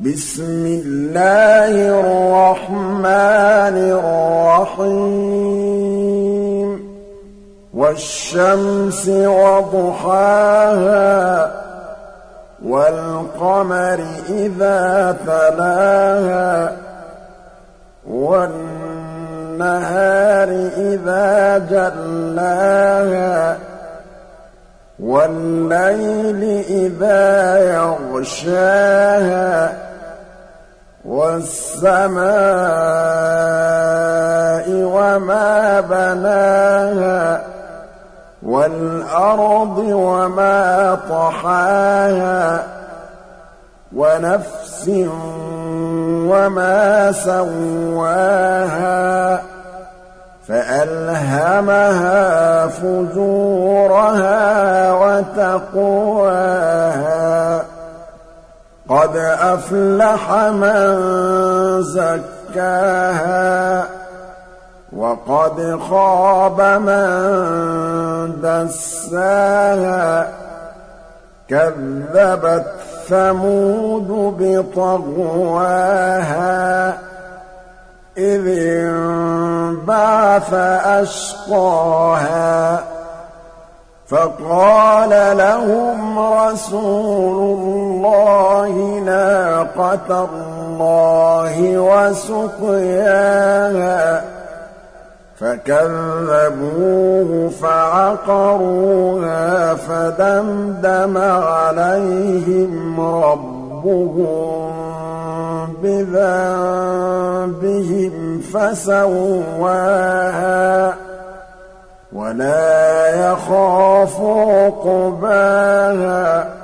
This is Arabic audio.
بسم الله الرحمن الرحيم والشمس وضحاها والقمر إذا تلاها والنهار إذا جلاها والليل إذا يغشاها والسماء وما بناها والأرض وما طحاها ونفس وما سواها فألهمها فجورها وتقواها قد أفلح من زكاها وقد خاب من دساها كذبت ثمود بطغواها إذ انبعث أشقاها فقال لهم رسول الله ناقة الله وسقياها فكذبوه فعقروها فدمدم عليهم ربهم بذنبهم فسواها ولا يخاف عقباها